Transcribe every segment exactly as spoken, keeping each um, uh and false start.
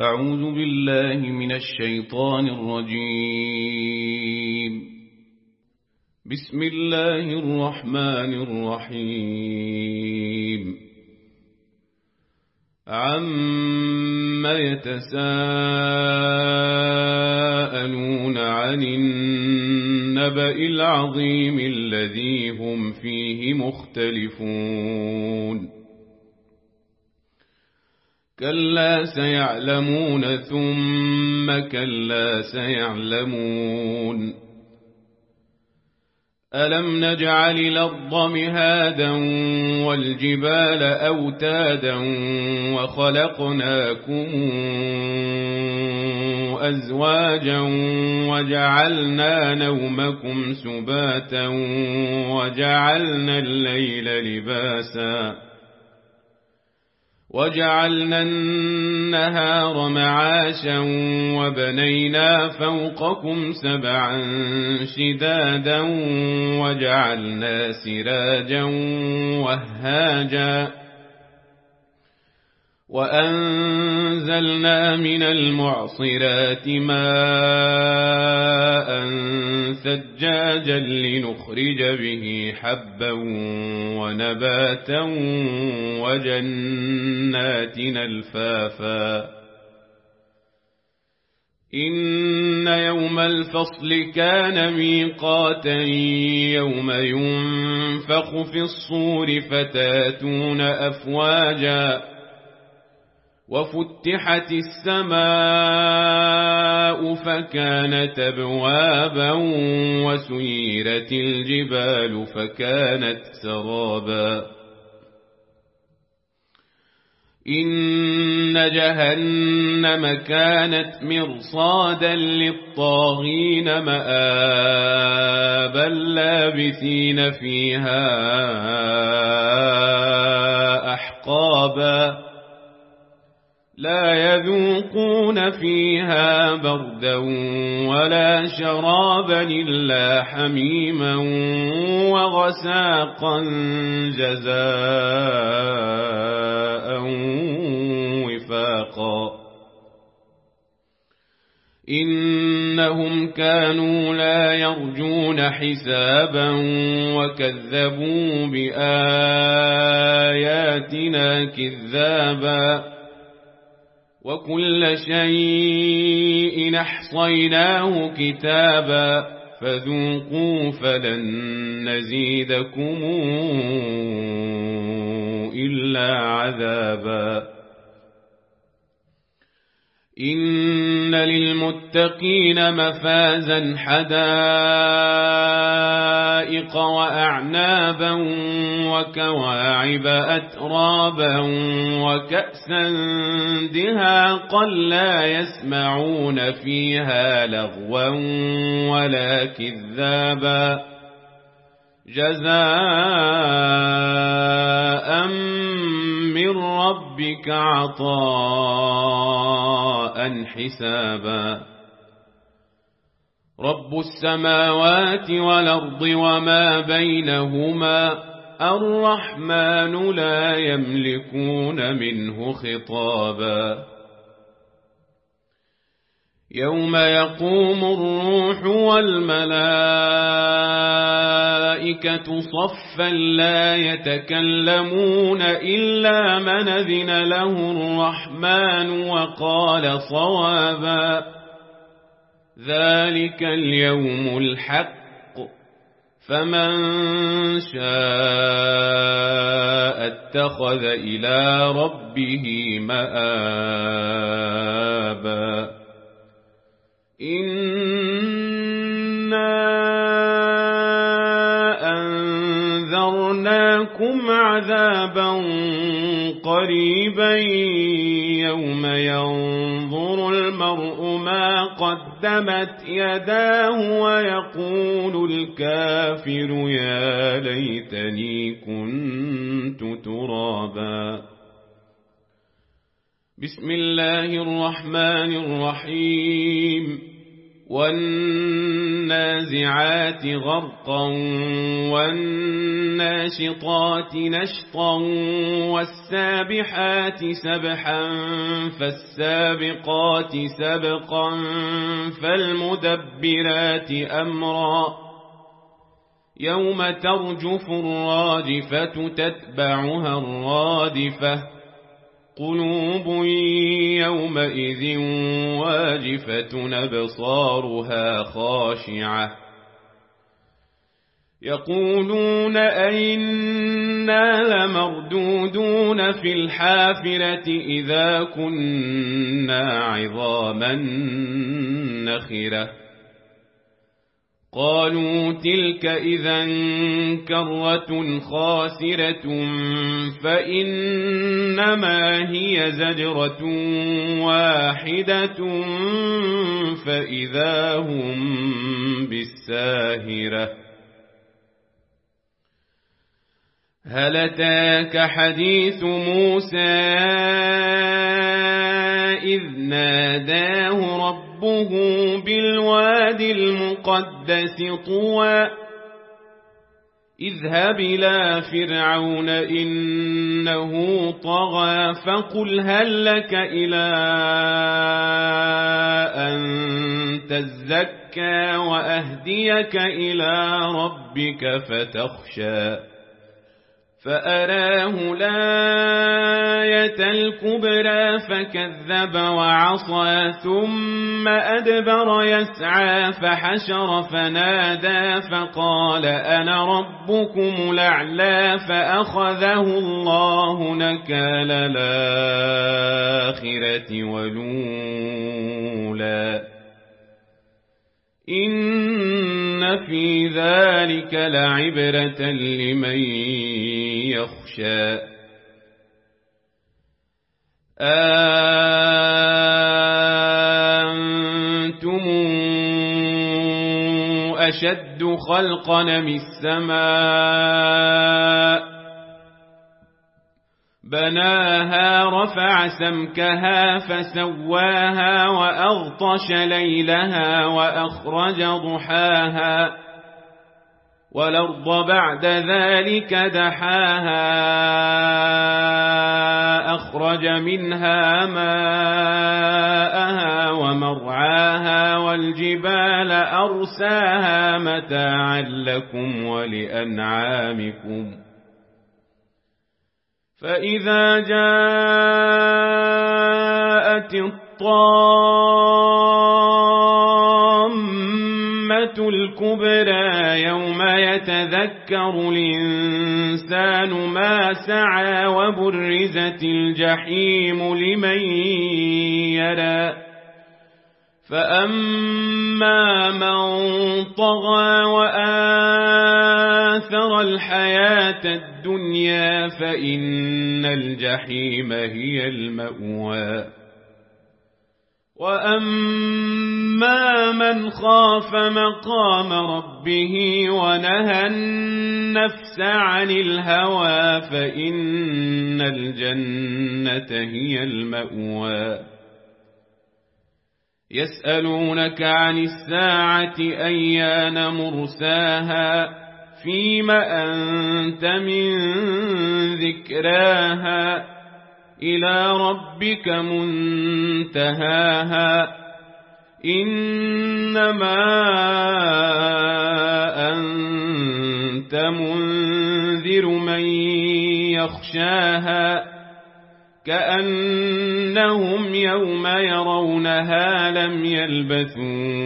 أعوذ بالله من الشيطان الرجيم. بسم الله الرحمن الرحيم. عَمَّ يتساءلون عن النبأ العظيم الذي هم فيه مختلفون كلا سيعلمون ثم كلا سيعلمون ألم نجعل الأرض مهادا والجبال أوتادا وخلقناكم أزواجا وجعلنا نومكم سباتا وجعلنا الليل لباسا وجعلنا النهار معاشا وبنينا فوقكم سبعا شدادا وجعلنا سراجا وهاجا وأنزلنا من المعصرات ماء ثجاجا لنخرج به حبا ونباتا وجنات ألفافا إن يوم الفصل كان ميقاتا يوم ينفخ في الصور فتاتون أفواجا وفتحت السماء فكانت أبوابا وسيرت الجبال فكانت سرابا إن جهنم كانت مرصادا للطاغين مآبا لابثين فيها أحقابا لا يذوقون فيها بردا ولا شرابا إلا حميما وغساقا جزاء وفاقا إنهم كانوا لا يرجون حسابا وكذبوا بآياتنا كذابا وكل شيء أحصيناه كتابا فذوقوا فلن نزيدكم إلا عذابا إن للمتقين مفازا حدائق وأعنابا وكواعب أترابا وكأسا دهاقا لا يسمعون فيها لغوا ولا كذابا جزاء من ربك عطاء حسابا رب السماوات والأرض وما بينهما الرحمن لا يملكون منه خطابا يوم يقوم الروح والملائكة صفا لا يتكلمون إلا من أذن له الرحمن وقال صوابا ذلك اليوم الحق فمن شاء اتخذ إلى ربه مآبا إنا أنذرناكم عذابا قريبا يوم ينظر المرء ما قدمت يداه ويقول الكافر يا ليتني كنت ترابا بسم الله الرحمن الرحيم والنازعات غرقا والناشطات نشطا والسابحات سبحا فالسابقات سبقا فالمدبرات أمرا يوم ترجف الراجفة تتبعها الرادفة قلوب يومئذ واجفة أبصارها خاشعة يقولون أئنا لمردودون في الحافرة إذا كنا عظاما نخرة قالوا تلك إذا كرة خاسرة فإنما هي زجرة واحدة فإذا هم بالساهرة هل أتاك حديث موسى إذ ناداه ربه بالواد المقدس طوى اذهب إلى فرعون إنه طغى فقل هل لك إلى أن تزكى وأهديك إلى ربك فتخشى فأراه الآية الكبرى فكذب وعصى ثم أدبر يسعى فحشر فنادى فقال أنا ربكم الأعلى فأخذه الله نكال الآخرة والأولى إن في ذلك لعبرة لمن يخشى أنتم أشد خلقا من السماء بناها رفع سمكها فسواها وأغطش ليلها وأخرج ضحاها والأرض بعد ذلك دحاها أخرج منها ماءها ومرعاها والجبال أرساها متاعا لكم ولأنعامكم فإذا جاءت الطامة الكبرى يوم يتذكر الإنسان ما سعى وبرزت الجحيم لمن يرى فأما من طغى وآثر الحياة الدنيا فإن الجحيم هي المأوى وأما من خاف مقام ربه ونهى النفس عن الهوى فإن الجنة هي المأوى يسألونك عن الساعة أيان مرساها فيم أنت من ذكراها إلى ربك منتهاها إنما أنت منذر من يخشاها كأنهم يوم يرونها لم يلبثوا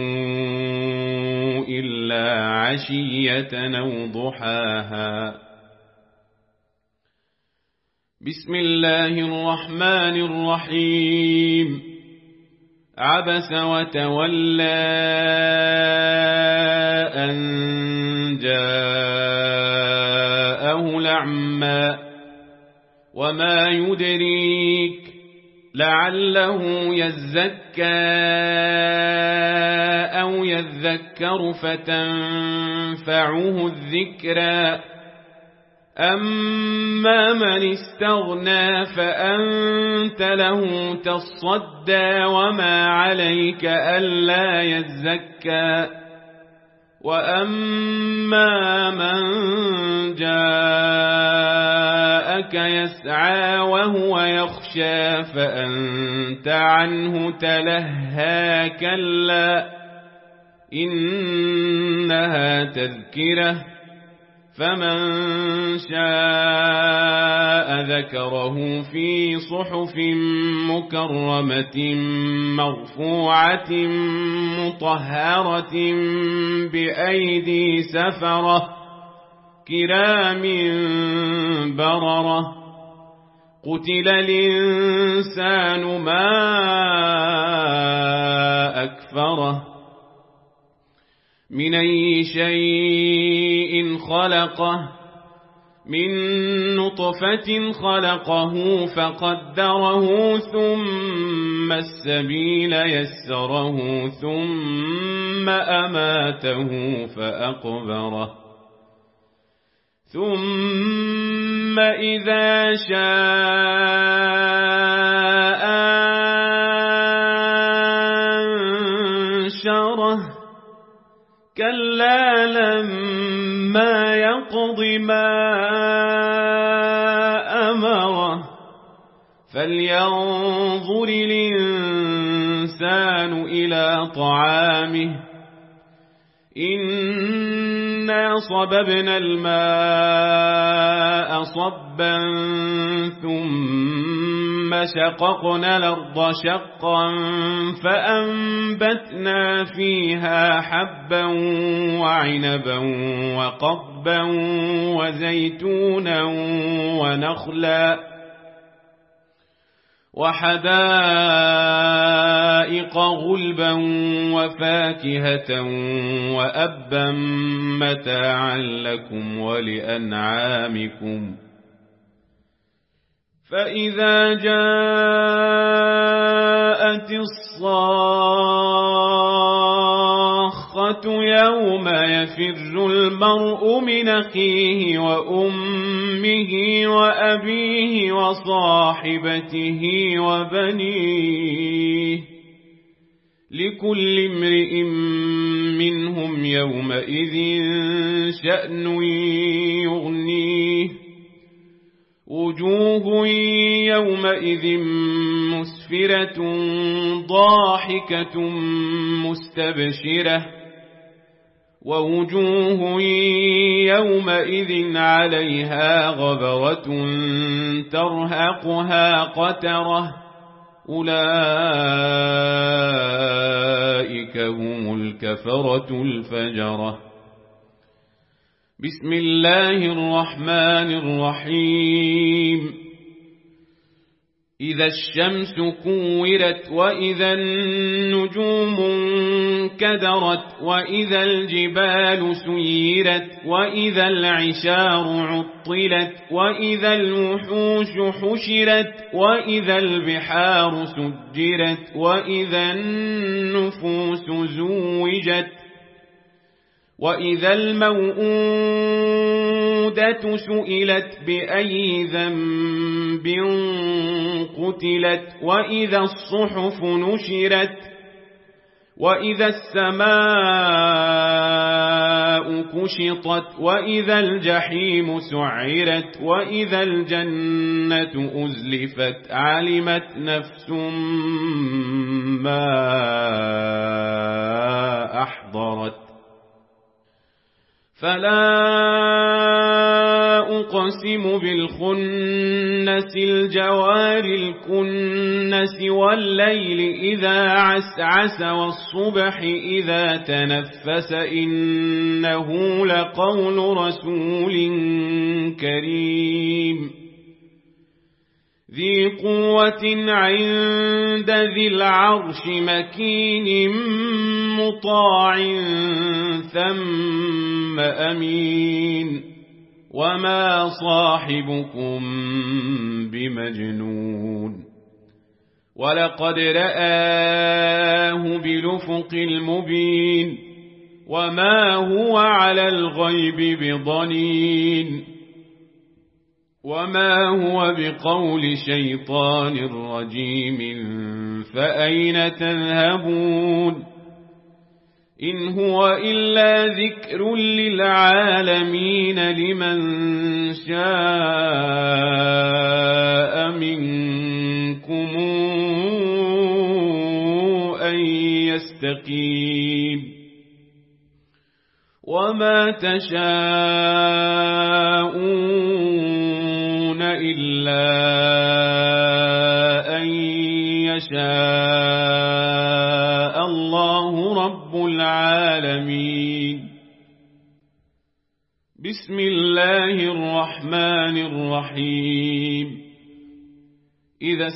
إلا عشية أو ضحاها بسم الله الرحمن الرحيم عبس وتولى أن جاءه الأعمى وما يدريك لعله يزكى أو يذكر فتنفعه الذكرى أما من استغنى فأنت له تصدى وما عليك ألا يزكى وأما من جاءك يسعى وهو يخشى فأنت عنه تلهى كلا إنها تذكرة فمن شاء ذكره في صحف مكرمة مرفوعة مطهرة بأيدي سفرة كرام بررة قتل الإنسان ما أكفره من أي شيء خلقه من نطفة خلقه فقدره ثم السبيل يسره ثم أماته فأقبره ثم إذا شاء أنشره كلا لما يقض ما أمره فلينظر الإنسان إلى طعامه إنا صببنا الماء صبا ثم شققنا الأرض شقا فأنبتنا فيها حبا وعنبا وقضبا وزيتونا ونخلا وحدائق غلبا وفاكهة وأبا متاعا لكم ولأنعامكم فإذا جاءت الصاخة يوم يفر المرء من أخيه وأمه وأبيه وصاحبته وبنيه لكل امرئ منهم يومئذ شأن يغنيه وجوه يومئذ مسفرة ضاحكة مستبشرة ووجوه يومئذ عليها غبرة ترهقها قترة أولئك هم الكفرة الفجرة بسم الله الرحمن الرحيم إذا الشمس كورت وإذا النجوم انكدرت وإذا الجبال سيرت وإذا العشار عطلت وإذا الوحوش حشرت وإذا البحار سجرت وإذا النفوس زوجت وإذا الموءودة سئلت بأي ذنب قتلت وإذا الصحف نشرت وإذا السماء كشطت وإذا الجحيم سعرت وإذا الجنة أزلفت علمت نفس ما أحضرت فلا أقسم بالخنس الجوار الكنس والليل إذا عسعس والصبح إذا تنفس إنه لقول رسول كريم ذي قوة عند ذي العرش مكين مطاع ثم أمين وما صاحبكم بمجنون ولقد رآه بالأفق المبين وما هو على الغيب بضنين وما هو بقول شيطان رجيم فأين تذهبون إن هو إلا ذكر للعالمين لمن شاء منكم أن يستقيم وما تشاءون إلا أن يشاء الله رب العالمين بسم الله الرحمن الرحيم إذا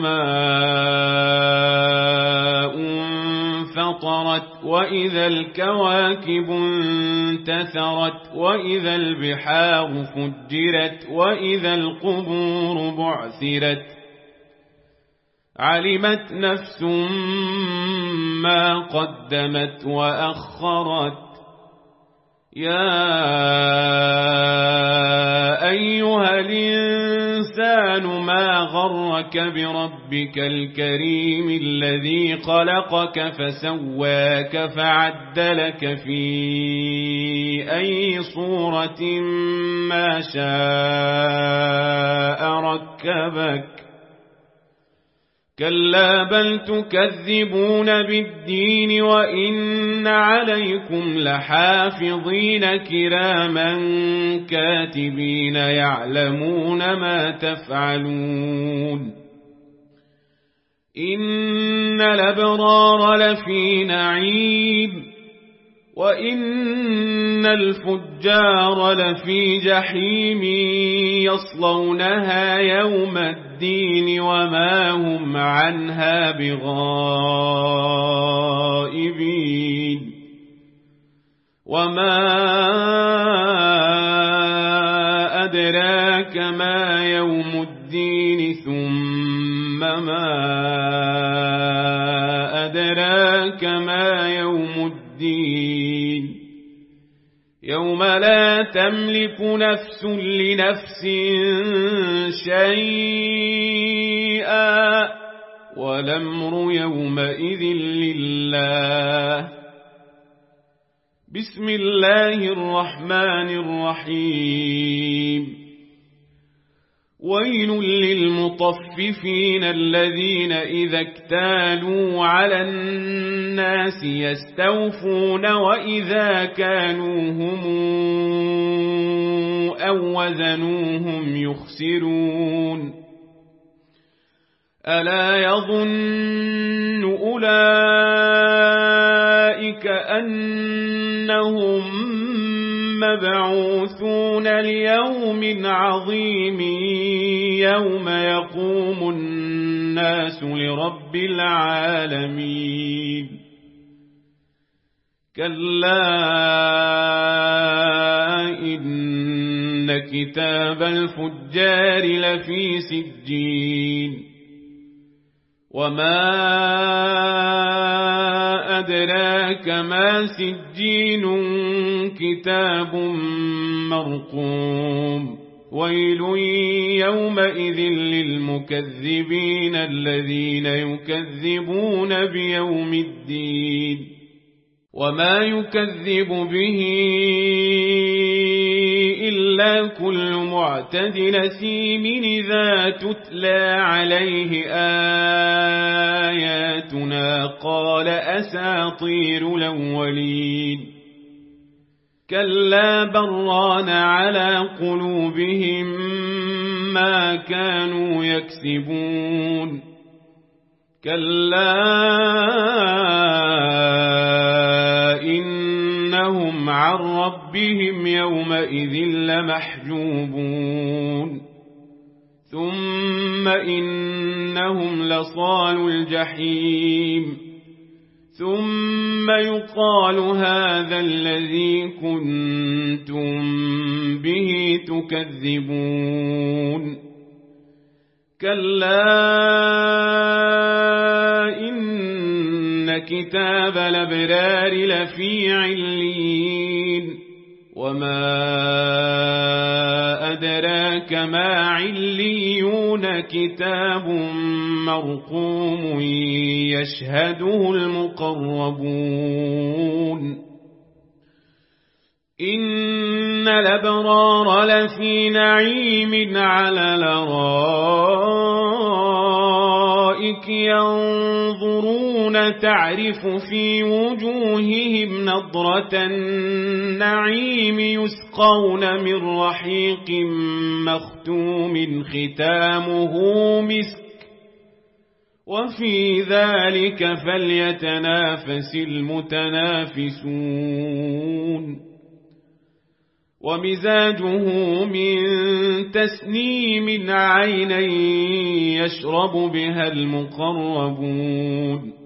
السماء انفطرت وإذا الكواكب انتثرت وإذا البحار فجرت وإذا القبور بعثرت علمت نفس ما قدمت وأخرت يا أيها الإنسان ما غرك بربك الكريم الذي خلقك فسواك فعدلك في أي صورة ما شاء ركبك كلا بل تكذبون بالدين وإن عليكم لحافظين كراما كاتبين يعلمون ما تفعلون إن الأبرار لفي نعيم وإن الفجار لفي جحيم يصلونها يوم الدين وما هم عنها بغائبين وما أدراك ما يوم الدين ثم ما أدراك ما يوم الدين يوم لا تملك نفس لنفس شيئا والأمر يومئذ لله بسم الله الرحمن الرحيم ويل للمطففين الذين إذا اكتالوا على الناس يستوفون وإذا كانوهم أو وزنوهم يخسرون ألا يظن أولئك أنهم مبعوثون ليوم عظيم يوم يقوم الناس لرب العالمين كلا إن كتاب الفجار لفي سجين وما أدراك ما سجين كتاب مرقوم ويل يومئذ للمكذبين الذين يكذبون بيوم الدين وما يكذب به إلا كل معتد نسيم إذا تتلى عليه آياتنا قال أساطير الأولين كلا بران على قلوبهم ما كانوا يكسبون كلا إنهم عن ربهم يومئذ لمحجوبون ثم إنهم لصالوا الجحيم ثم يقال هذا الذي كنتم به تكذبون كلا إن كتاب الأبرار لفي عليين وما أدراك ما عليون كتاب مرقوم يشهده المقربون إن الأبرار لفي نعيم على الأرائك ينظرون تعرف في وجوههم نضرة النعيم يسقون من رحيق مختوم ختامه مسك وفي ذلك فليتنافس المتنافسون ومزاجه من تسنيم عينا يشرب بها المقربون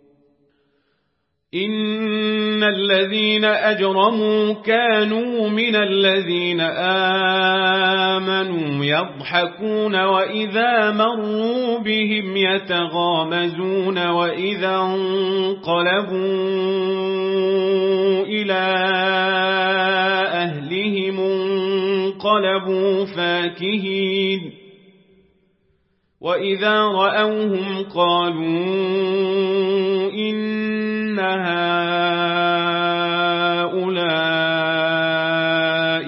إن الذين أجرموا كانوا من الذين آمنوا يضحكون وإذا مروا بهم يتغامزون وإذا انقلبوا إلى أهلهم انقلبوا فاكهين وإذا رأوهم قالوا إن هؤلاء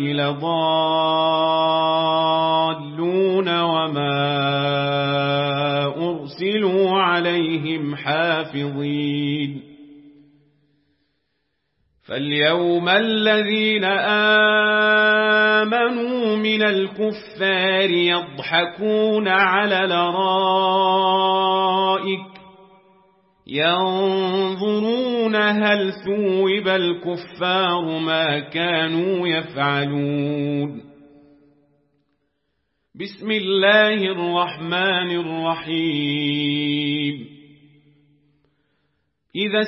لضالون وما أرسلوا عليهم حافظين فاليوم الذين آمنوا من الكفار يضحكون على الأرائك ينظرون هل ثوب الكفار ما كانوا يفعلون بسم الله الرحمن الرحيم إذا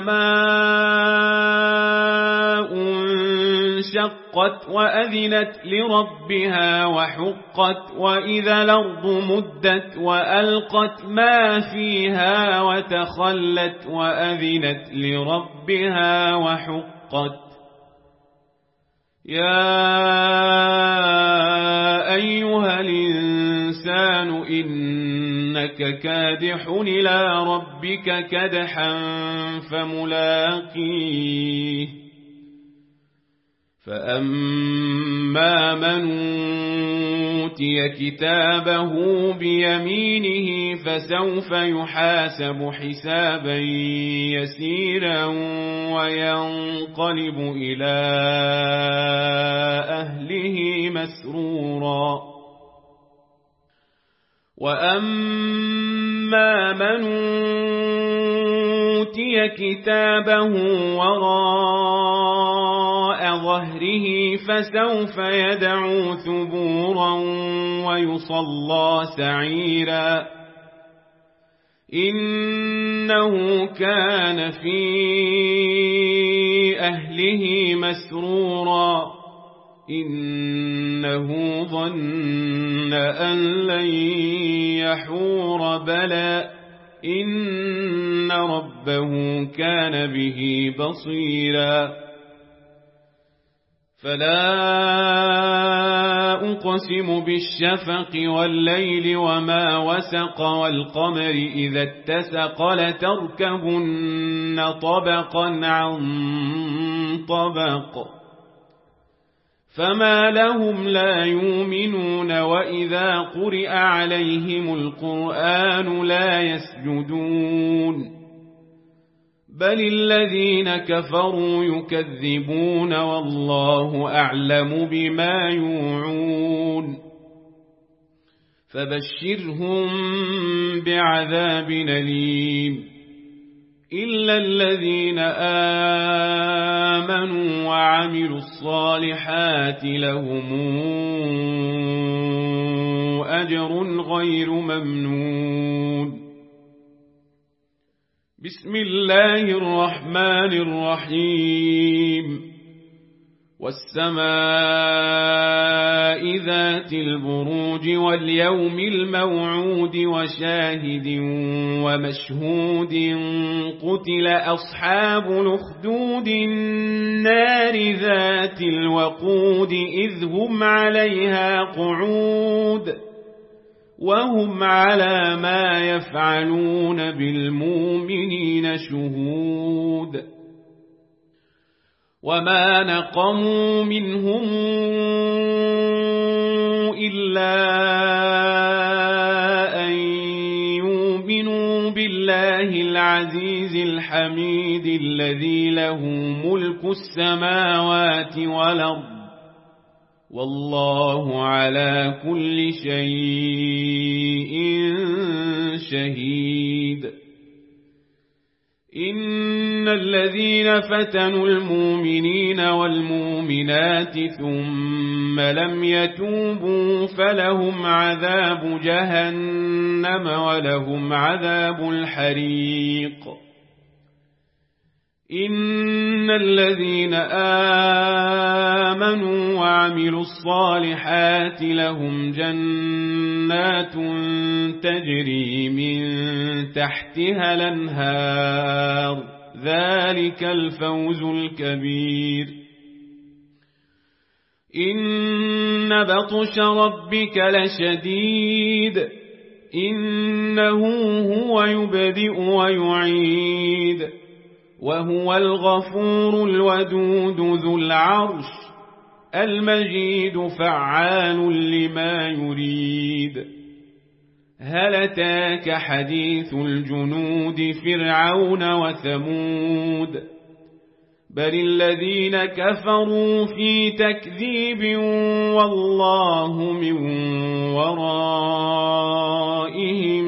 السماء انشقت وأذنت لربها وحقت وإذا الأرض مدت وألقت ما فيها وتخلت وأذنت لربها وحقت يا أيها الإنسان إنك كادح إلى ربك كدحا فملاقيه فأما من أوتي كتابه بيمينه فسوف يحاسب حسابا يسيرا وينقلب إلى أهله مسرورا وأما من أوتي كتابه وراء ظهره فسوف يدعو ثبورا ويصلى سعيرا إنه كان في أهله مسرورا إنه ظن أن لن يحور بلى إن ربه كان به بصيرا فلا أقسم بالشفق والليل وما وسق والقمر إذا اتسق لتركبن طبقا عن طبق فما لهم لا يؤمنون وإذا قرئ عليهم القرآن لا يسجدون بل الذين كفروا يكذبون والله أعلم بما يوعون فبشرهم بعذاب أليم إلا الذين آمنوا وعملوا الصالحات لهم أجر غير ممنون بسم الله الرحمن الرحيم والسماء ذات البروج واليوم الموعود وشاهد ومشهود قتل أصحاب الأخدود النار ذات الوقود إذ هم عليها قعود وهم على ما يفعلون بالمؤمنين شهود وما نقموا منهم إلا أن يؤمنوا بالله العزيز الحميد الذي له ملك السماوات والأرض والله على كل شيء شهيد إن الذين فتنوا المؤمنين والمؤمنات ثم لم يتوبوا فلهم عذاب جهنم ولهم عذاب الحريق إن الذين آمنوا وعملوا الصالحات لهم جنات تجري من تحتها الأنهار ذلك الفوز الكبير إن بطش ربك لشديد إنه هو يبدئ ويعيد وهو الغفور الودود ذو العرش المجيد فعال لما يريد هل أتاك حديث الجنود فرعون وثمود بل الذين كفروا في تكذيب والله من ورائهم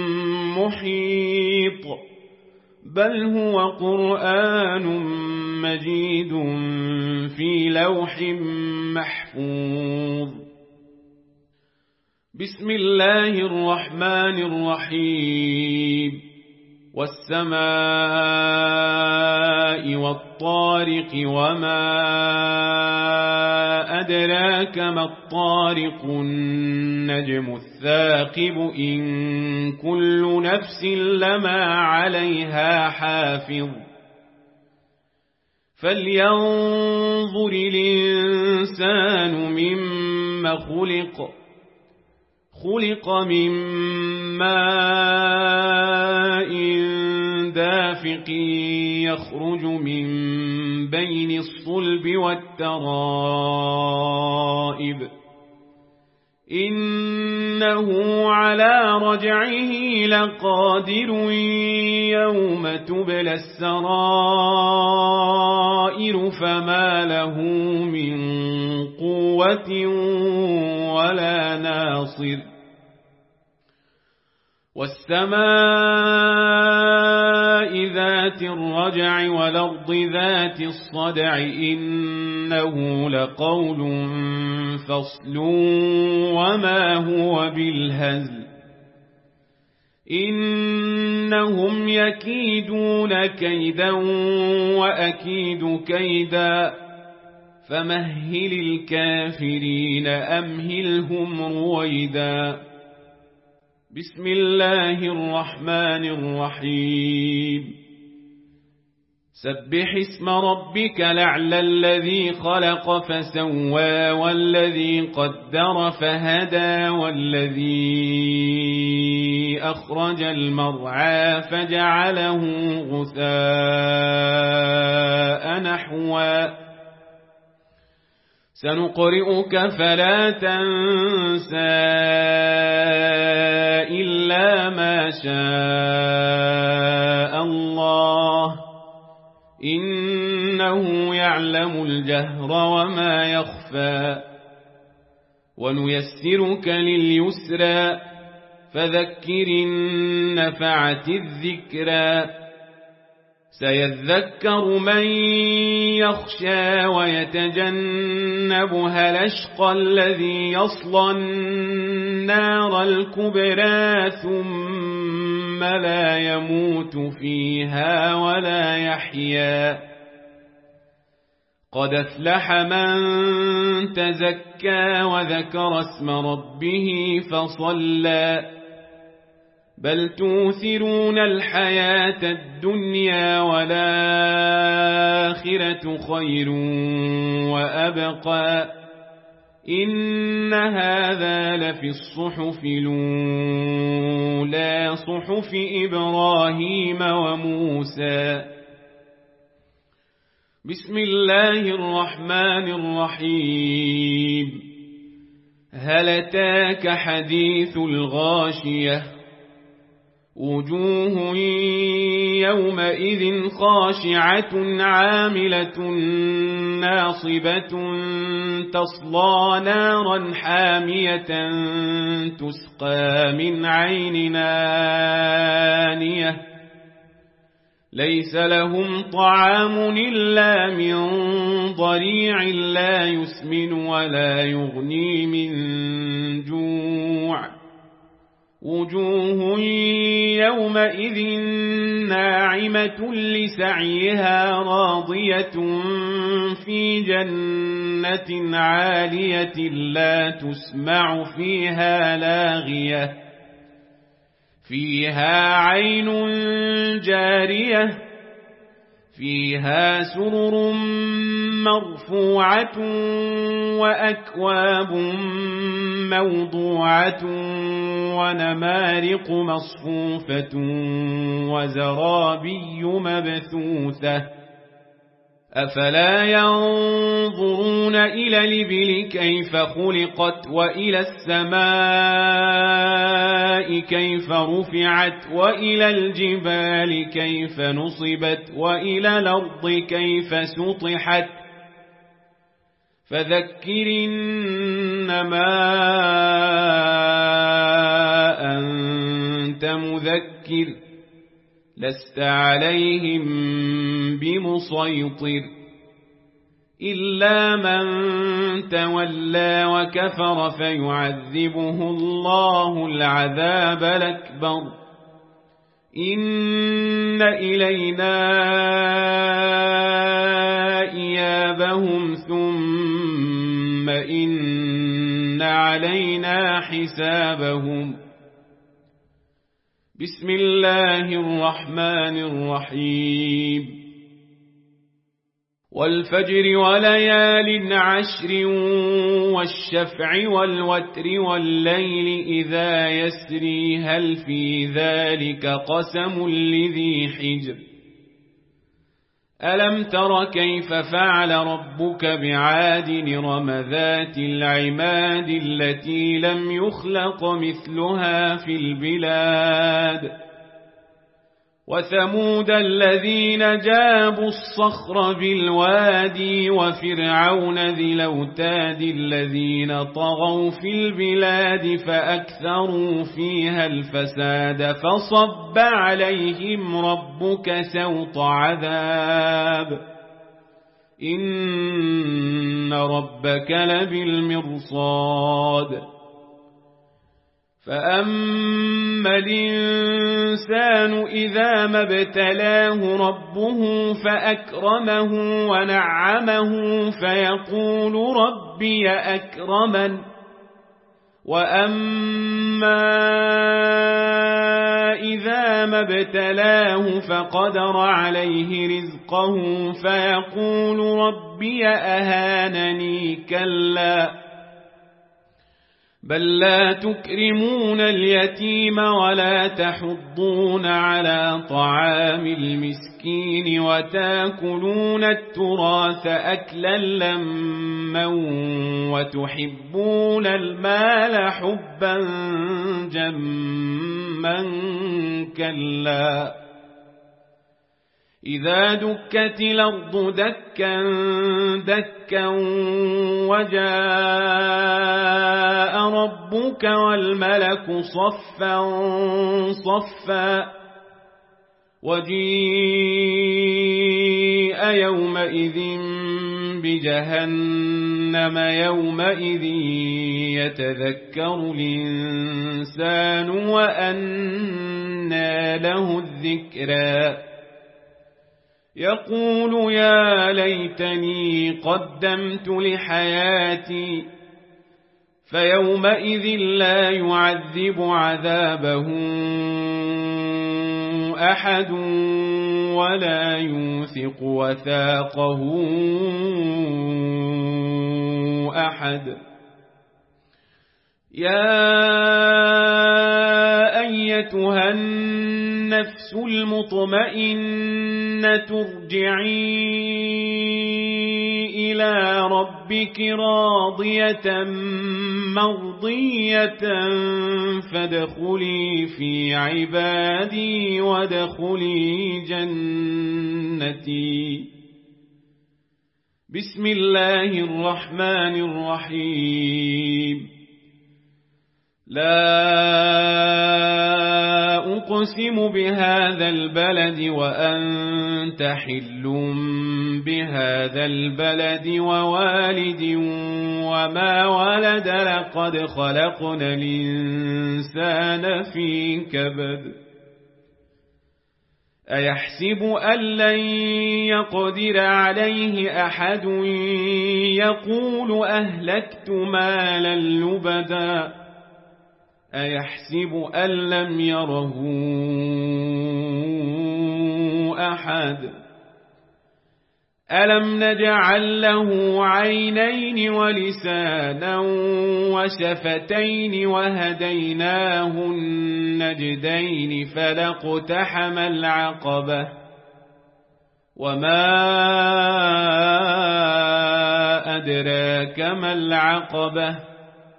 محيط بل هو قرآن مجيد في لوح محفوظ بسم الله الرحمن الرحيم والسماء والطارق وما أدراك ما الطارق النجم الثاقب إن كل نفس لما عليها حافظ فلينظر الإنسان مما خلق خلق من ماء دافق يخرج من بين الصلب والترائب إنه على رجعه لقادر يوم تبلى السرائر فما له من قوة ولا ناصر والسماء ذات الرجع والأرض ذات الصدع إنه لقول فصل وما هو بالهزل إنهم يكيدون كيدا وأكيد كيدا فمهل الكافرين أمهلهم رويدا بسم الله الرحمن الرحيم سبح اسم ربك الأعلى الذي خلق فسوى والذي قدر فهدى والذي أخرج المرعى فجعله غثاء نحوا سنقرئك فلا تنسى إلا ما شاء الله إنه يعلم الجهر وما يخفى ونيسرك لليسرى فذكر النفعة الذكرى سيذكر من يخشى ويتجنبها الأشقى الذي يصلى النار الكبرى ثم لا يموت فيها ولا يحيا قد أفلح من تزكى وذكر اسم ربه فصلى بل توثرون الحياة الدنيا والآخرة خير وأبقى إن هذا لفي الصحف الأولى صحف إبراهيم وموسى. بسم الله الرحمن الرحيم. هل أتاك حديث الغاشية وجوه يومئذ خاشعة عاملة ناصبة تصلى نارا حامية تسقى من عين آنية ليس لهم طعام إلا من ضريع لا يسمن ولا يغني من جوع وجوه يومئذ ناعمة لسعيها راضية في جنة عالية لا تسمع فيها لاغية فيها عين جارية فيها سرر مرفوعة وأكواب موضوعة ونمارق مصفوفة وزرابي مبثوثة أفلا ينظرون إلى الإبل كيف خلقت وإلى السماء كيف رفعت وإلى الجبال كيف نصبت وإلى الأرض كيف سطحت فذكر إنما أنت مذكر لست عليهم بمسيطر إلا من تولى وكفر فيعذبه الله العذاب الأكبر إن إلينا إيابهم ثم إن علينا حسابهم. بسم الله الرحمن الرحيم. والفجر وليال عشر والشفع والوتر والليل إذا يسري هل في ذلك قسم لذي حجر ألم تر كيف فعل ربك بعاد إرم ذات العماد التي لم يخلق مثلها في البلاد وثمود الذين جابوا الصخر بالوادي وفرعون ذي الأوتاد الذين طغوا في البلاد فأكثروا فيها الفساد فصب عليهم ربك سوط عذاب إن ربك لبالمرصاد فأما الإنسان إذا ما ابتلاه ربه فأكرمه ونعمه فيقول ربي أكرمن وأما إذا ما ابتلاه فقدر عليه رزقه فيقول ربي أهانني كلا بل لا تكرمون اليتيم ولا تحضون على طعام المسكين وتاكلون التراث أكلا لما وتحبون المال حبا جما كلا إذا دكت الأرض دكا دكا وجاء ربك والملك صفا صفا وجيء يومئذ بجهنم يومئذ يتذكر الإنسان وأنى له الذكرى يقول يا ليتني قدمت لحياتي فيومئذ لا يعذب عذابه أحد ولا يوثق وثاقه أحد. يا أيتها النفس المطمئنة ارجعي إلى ربك راضية مرضية فادخلي في عبادي وادخلي جنتي. بسم الله الرحمن الرحيم. لا أقسم بهذا البلد وأنت حل بهذا البلد ووالد وما ولد لقد خلقنا الإنسان في كبد. أيحسب أن لن يقدر عليه أحد يقول أهلكت مالا لبدا أيحسب أن لم يره أحد ألم نجعل له عينين ولسانا وشفتين وهديناه النجدين فلاقتحم العقبة وما أدراك ما العقبة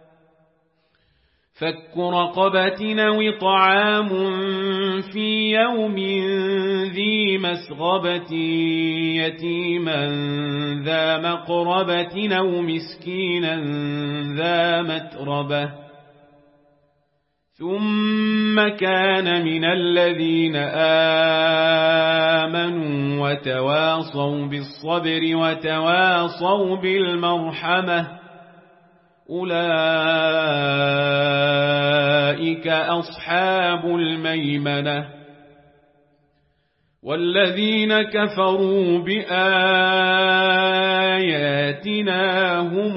فك رقبة أو طعام في يوم ذي مسغبة يتيما ذا مقربة أو مسكينا ذا متربة ثم كان من الذين آمنوا وتواصوا بالصبر وتواصوا بالمرحمة أولئك أصحاب الميمنة. والذين كفروا بآياتنا هم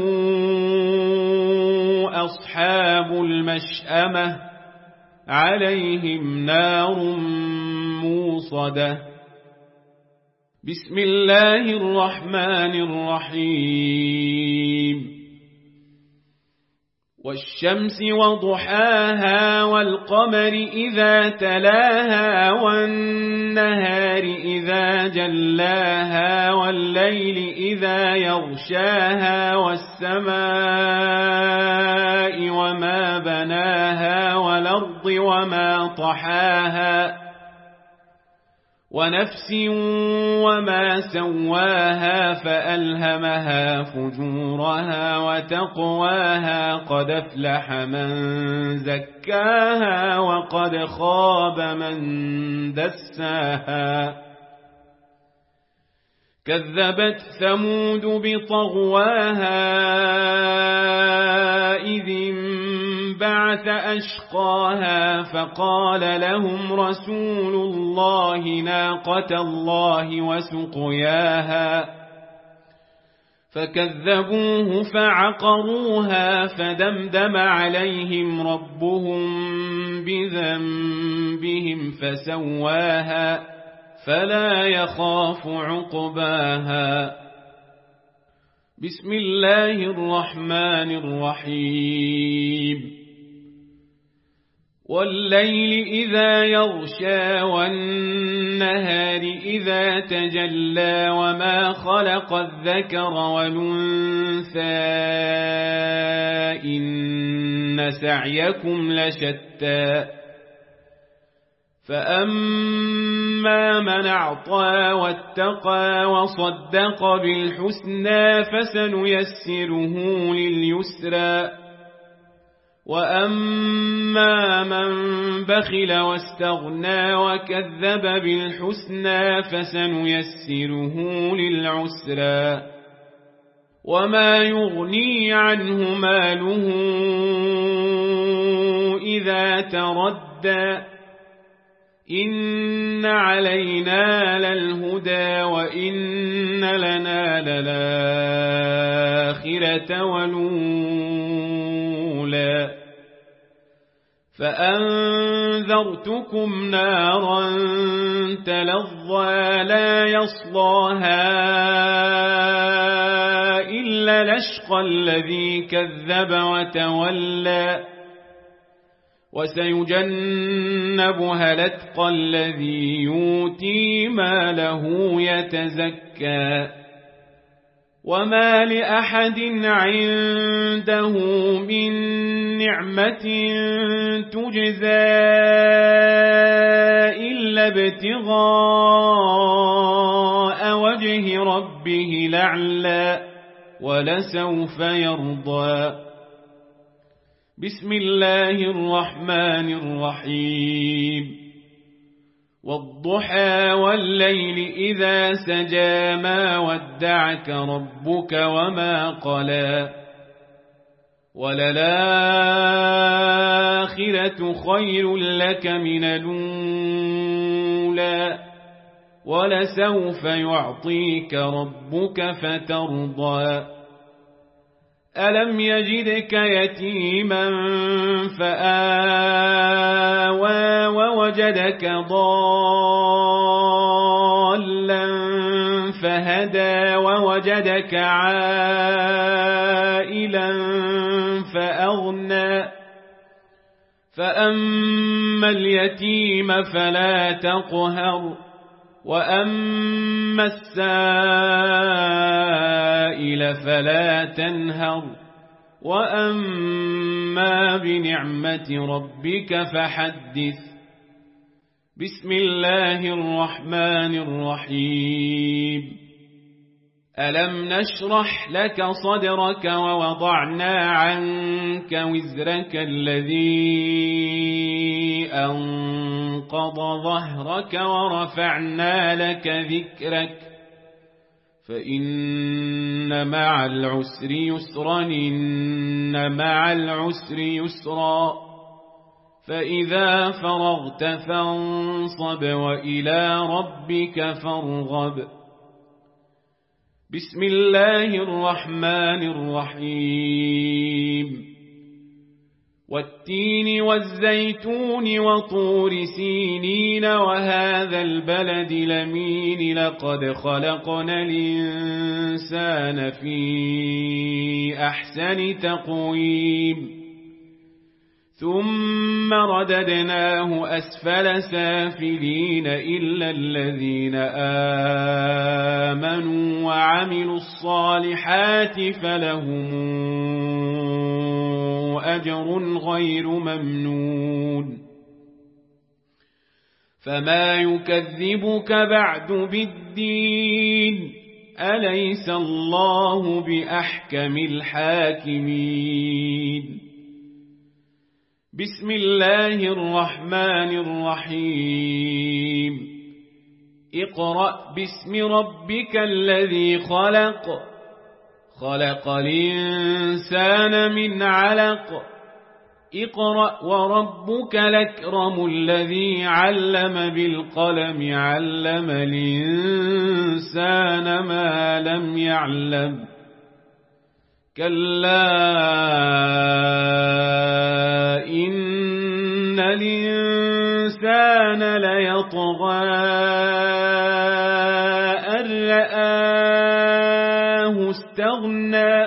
أصحاب المشأمة عليهم نار موصدة. بسم الله الرحمن الرحيم. والشمس وضحاها والقمر إذا تلاها والنهار إذا جلاها والليل إذا يغشاها والسماء وما بناها والأرض وما طحاها ونفس وما سواها فألهمها فجورها وتقواها قد أفلح من زكاها وقد خاب من دساها. كذبت ثمود بطغواها إذ انبعث أشقاها فقال لهم رسول الله ناقة الله وسقياها فكذبوه فعقروها فدمدم عليهم ربهم بذنبهم فسواها فلا يخاف عقباها. بسم الله الرحمن الرحيم. والليل إذا يغشى والنهار إذا تجلى وما خلق الذكر والأنثى إن سعيكم لشتى. فأما من أعطى واتقى وصدق بالحسنى فسنيسره لليسرى وأما من بخل واستغنى وكذب بالحسنى فسنيسره للعسرى وما يغني عنه ماله إذا تردى إن علينا للهدى وإن لنا للآخرة والأولى فأنذرتكم نارا تلظى لا يصلاها إلا الأشقى الذي كذب وتولى وسيجنبها الأتقى الذي يؤتي ماله يتزكى وما لأحد عنده من نعمة تجزى إلا ابتغاء وجه ربه الأعلى ولسوف يرضى. بسم الله الرحمن الرحيم والضحى والليل إذا سجى ما ودعك ربك وما قلى وللآخرة خير لك من الأولى ولسوف يعطيك ربك فترضى. ألم يجدك يتيما فآوى ووجدك ضالا فهدى ووجدك عائلا فأغنى فأما اليتيم فلا تقهر وأما السائل فلا تنهر وأما بنعمة ربك فحدث. بسم الله الرحمن الرحيم ألم نشرح لك صدرك ووضعنا عنك وزرك الذي أنقض ظهرك ورفعنا لك ذكرك فإن مع العسر يسرا إن مع العسر يسرا فإذا فرغت فانصب وإلى ربك فارغب. بسم الله الرحمن الرحيم والتين والزيتون وطور سينين وهذا البلد الأمين لقد خلقنا الإنسان في أحسن تقويم ثم رددناه أسفل سافلين إلا الذين آمنوا وعملوا الصالحات فلهم أجر غير ممنون. فما يكذبك بعد بالدين أليس الله بأحكم الحاكمين. بسم الله الرحمن الرحيم اقرأ باسم ربك الذي خلق خلق الإنسان من علق اقرأ وربك الأكرم الذي علم بالقلم علم الإنسان ما لم يعلم كلا إن الإنسان ليطغى أن رآه استغنى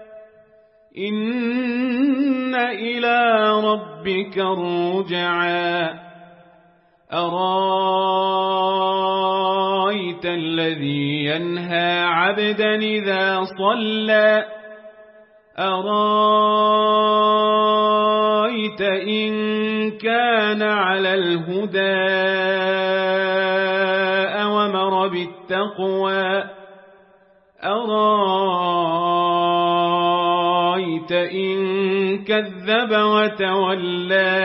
إن إلى ربك الرجعى أرايت الذي ينهى عبدا إذا صلى أرايت إن كان على الهدى أومر بالتقوى أرايت إن كذب وتولى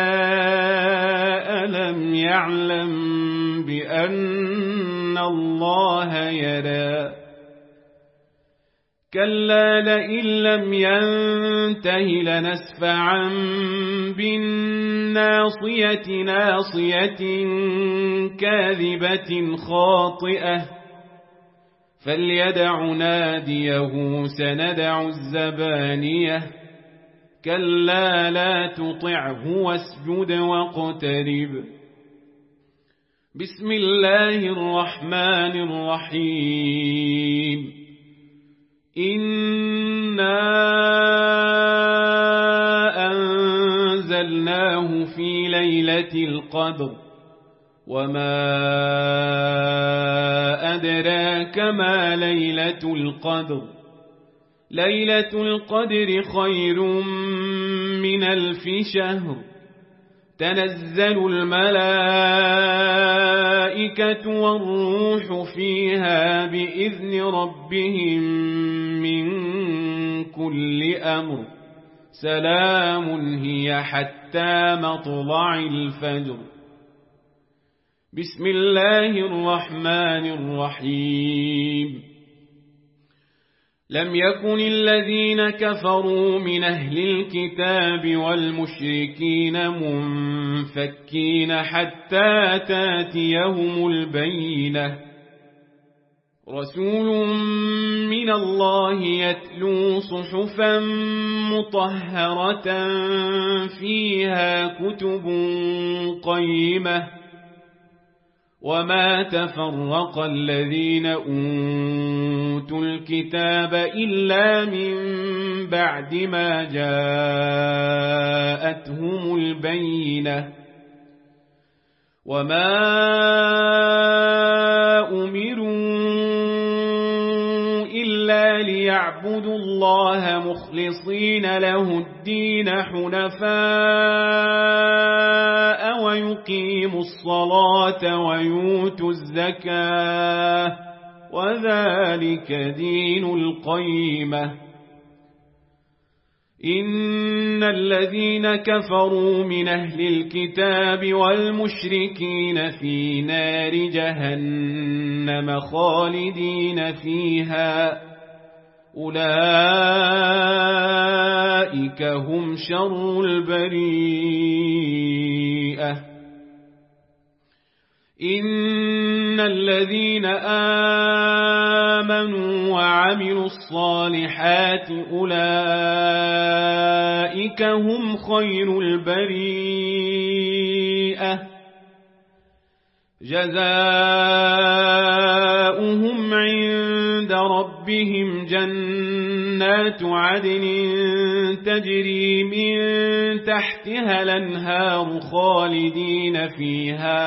ألم يعلم بأن الله يرى كلا لئن لم ينته لنسفعا بالناصية ناصية كاذبة خاطئة فليدع ناديه سندع الزبانية كلا لا تطعه واسجد واقترب. بسم الله الرحمن الرحيم. إنا أنزلناه في ليلة القدر وما أدراك ما ليلة القدر ليلة القدر خير من ألف شهر تنزل الملائكة والروح فيها بإذن ربهم من كل أمر سلام هي حتى مطلع الفجر. بسم الله الرحمن الرحيم. لم يكن الذين كفروا من أهل الكتاب والمشركين منفكين حتى تاتيهم البينة رسول من الله يتلو صحفا مطهرة فيها كتب قيمة وما تفرق الذين أوتوا الكتاب إلا من بعد ما جاءتهم البينة وما أمروا إلا ليعبدوا الله مخلصين له الدين حنفاء ويقيموا الصلاة ويؤتوا الزكاة وذلك دين القيمة. إن الذين كفروا من أهل الكتاب والمشركين في نار جهنم خالدين فيها أولئك هم شر البريئة. إن الذين آمنوا وعملوا الصالحات أولئك هم خير البريئة جزاؤهم عند ربهم جنات عدن تجري من تحتها الأنهار خالدين فيها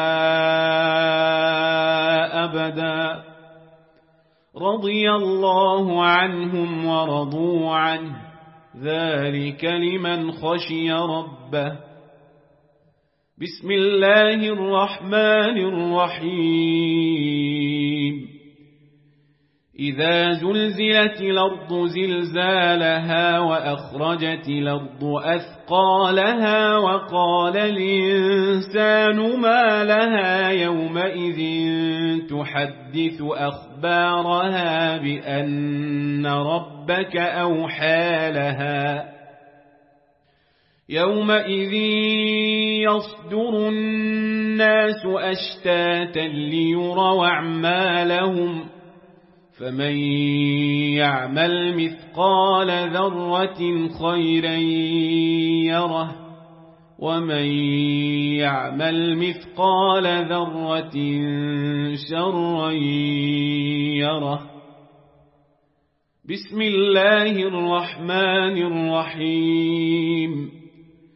أبدا رضي الله عنهم ورضوا عنه ذلك لمن خشي ربه. بسم الله الرحمن الرحيم. إذا زلزلت الأرض زلزالها وأخرجت الأرض أثقالها وقال الإنسان ما لها يومئذ تحدث أخبارها بأن ربك أوحى لها يومئذ يصدر الناس أشتاتا ليروا أعمالهم فمن يعمل مثقال ذرة خيرا يره ومن يعمل مثقال ذرة شرا يره. بسم الله الرحمن الرحيم.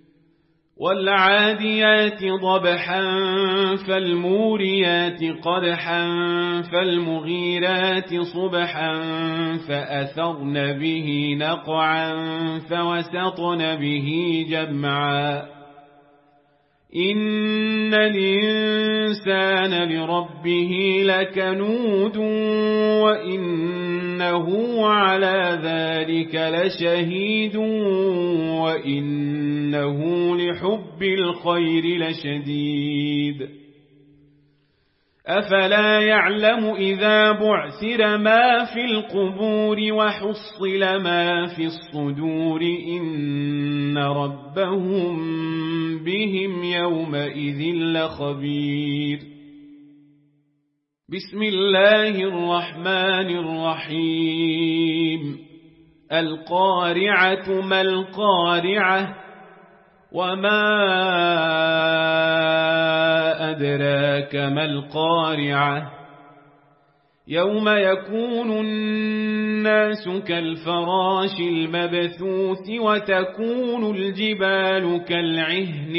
والعاديات ضبحا فالموريات قدحا فالمغيرات صبحا فأثرن به نقعا فوسطن به جمعا إن الإنسان لربه لكنود وإنه على ذلك لشهيد وإنه لحب الخير لشديد. أفلا يعلم إذا بعثر ما في القبور وحصل ما في الصدور إن ربهم بهم يومئذ لخبير. بسم الله الرحمن الرحيم. القارعة ما القارعة وما أدراك ما القارعة يوم يكون الناس كالفراش المبثوث وتكون الجبال كالعهن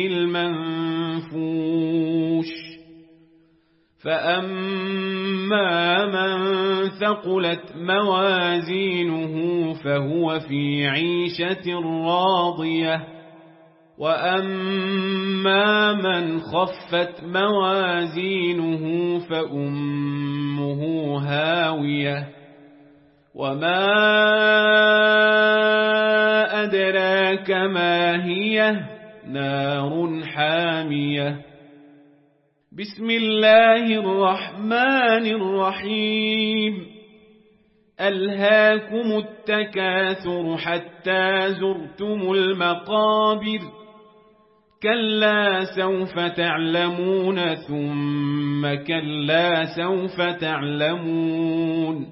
المنفوش فأما من ثقلت موازينه فهو في عيشة راضية وأما من خفت موازينه فأمه هاوية وما أدراك ما هي نار حامية. بسم الله الرحمن الرحيم. ألهاكم التكاثر حتى زرتم المقابر كلا سوف تعلمون ثم كلا سوف تعلمون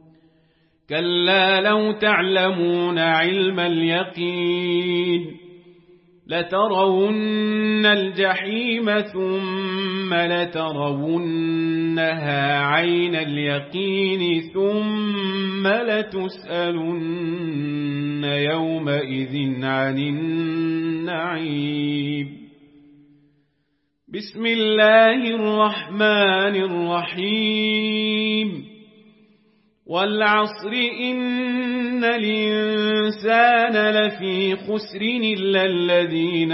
كلا لو تعلمون علم اليقين لترون الجحيم ثم لترونها عين اليقين ثم لتسألن يومئذ عن النعيم. بسم الله الرحمن الرحيم. والعصر إن الإنسان لفي خسر إلا الذين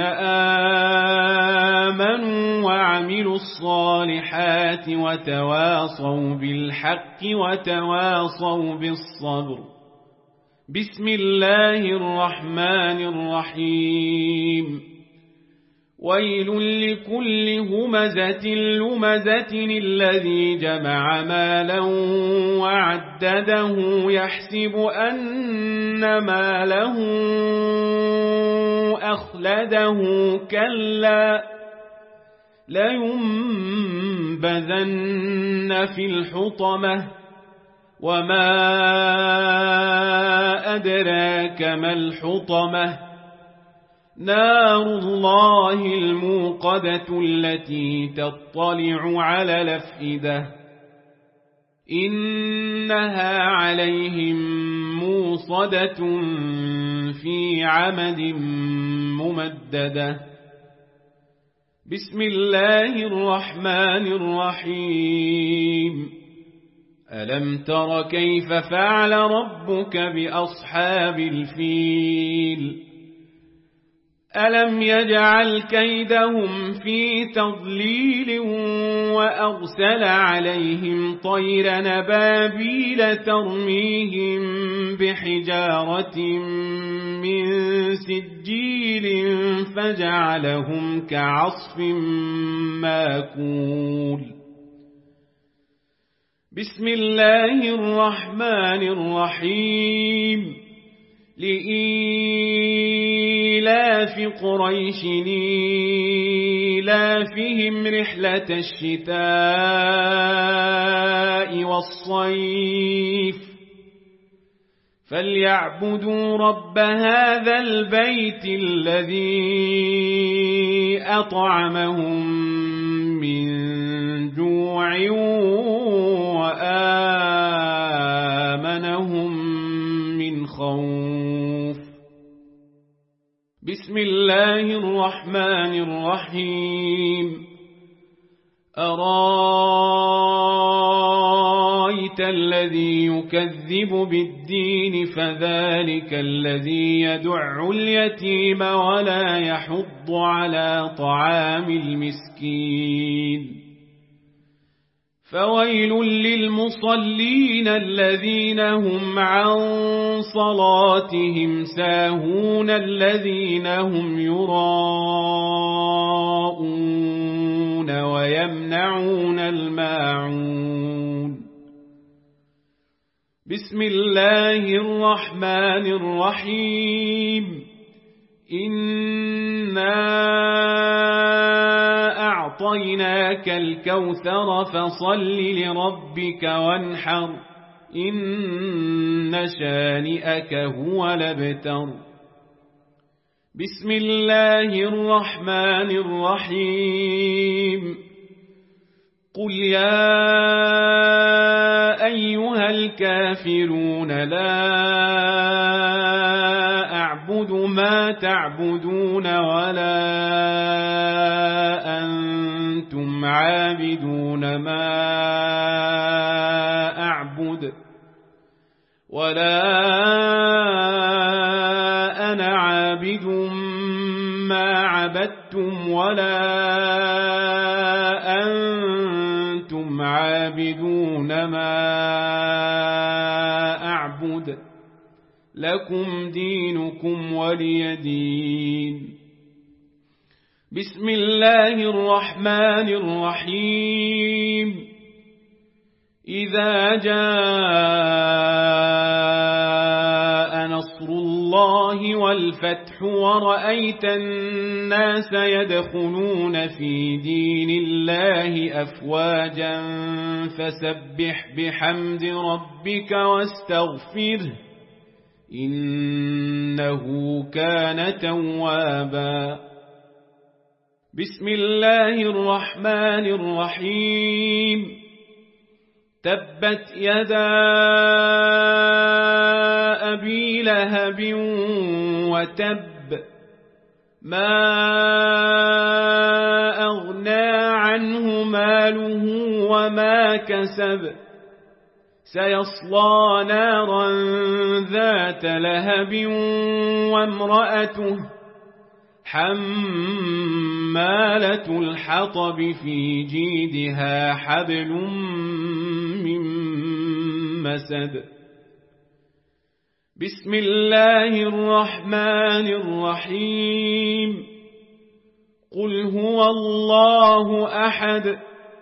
آمنوا وعملوا الصالحات وتواصوا بالحق وتواصوا بالصبر. بسم الله الرحمن الرحيم. ويل لكل همزة لمزة الذي جمع مالا وعدده يحسب أن ماله أخلده كلا لينبذن في الحطمة وما أدراك ما الحطمة نار الله الموقدة التي تطلع على الأفئدة إنها عليهم موصدة في عمد ممددة. بسم الله الرحمن الرحيم. ألم تر كيف فعل ربك بأصحاب الفيل ألم يجعل كيدهم في تضليل وأرسل عليهم طير نبابيل ترميهم بحجارة من سجيل فجعلهم كعصف ماكول. بسم الله الرحمن الرحيم. لإيلاف قريش إيلافهم رحلة الشتاء والصيف فليعبدوا رب هذا البيت الذي أطعمهم من جوع وآمنهم من خوف. بسم الله الرحمن الرحيم. أرايت الذي يكذب بالدين فذلك الذي يدع اليتيم ولا يحض على طعام المسكين فويل للمصلين الذين هم عن صلاتهم ساهون الذين هم يراءون يستحيون ويمنعون الماعون بسم الله الرحمن الرحيم إنا أعطيناك الكوثر فصل لربك وانحر إن شانئك هو الأبتر بسم الله الرحمن الرحيم قل يا أيها الكافرون لا أعبد ما تعبدون ولا أنتم عابدون ما أعبد ولا أنا عابد ما عبدتم ولا أنتم عابدون ما أعبد لكم دينكم ولي دين بسم الله الرحمن الرحيم إذا جاء نصر الله والفتح ورأيت الناس يدخلون في دين الله أفواجا فسبح بحمد ربك واستغفره إنه كان توابا بسم الله الرحمن الرحيم تبت يدا أبي لهب وتب ما أغنى عنه ماله وما كسب سيصلى نارا ذات لهب وامرأته حمالة الحطب في جيدها حبل من مسد بسم الله الرحمن الرحيم قل هو الله أحد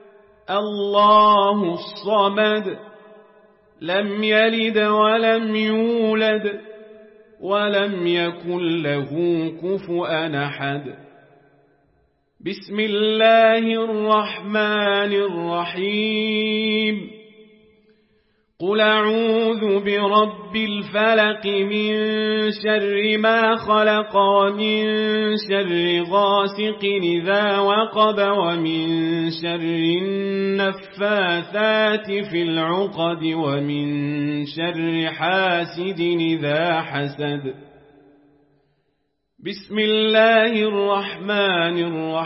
الله الصمد لم يلد ولم يولد ولم يكن له كفؤا أحد بسم الله الرحمن الرحيم قل أعوذ برب الفلق من شر ما خلق ومن شر غاسق إذا وقب ومن شر النفاثات في العقد ومن شر حاسد إذا حسد بسم الله الرحمن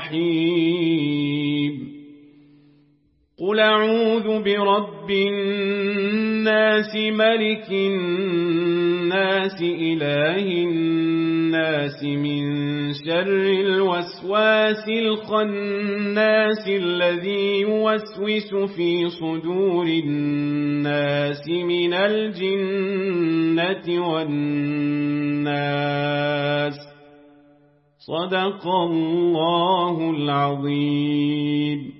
الرحيم قل أعوذ برب الناس ملك الناس إله الناس من شر الوسواس الخناس الذي يوسوس في صدور الناس من الجنة والناس صدق الله العظيم